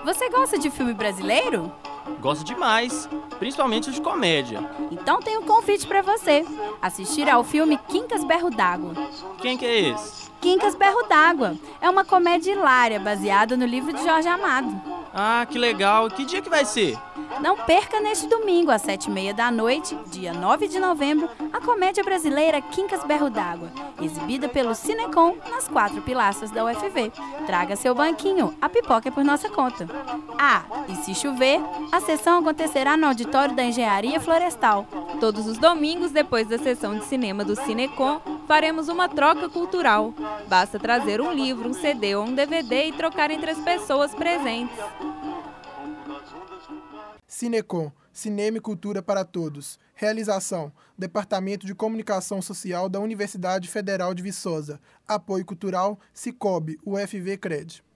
Você gosta de filme brasileiro? Gosto demais, principalmente de comédia. Então tem um convite para você. Assistir ao filme Quincas Berro d'Água. Quem que é esse? Quincas Berro d'Água é uma comédia hilária baseada no livro de Jorge Amado. Ah, que legal. Que dia que vai ser? Não perca neste domingo, às 19h30, dia 9 de novembro, a comédia brasileira Quincas Berro d'Água, exibida pelo Cinecom nas 4 pilastras da UFV. Traga seu banquinho, a pipoca é por nossa conta. Ah, e se chover, a sessão acontecerá no auditório da Engenharia Florestal. Todos os domingos, depois da sessão de cinema do Cinecom, faremos uma troca cultural. Basta trazer um livro, um CD ou um DVD e trocar entre as pessoas presentes. Cinecom, Cinema e Cultura para Todos. Realização: Departamento de Comunicação Social da Universidade Federal de Viçosa. Apoio cultural: Cicobi, UFV Cred.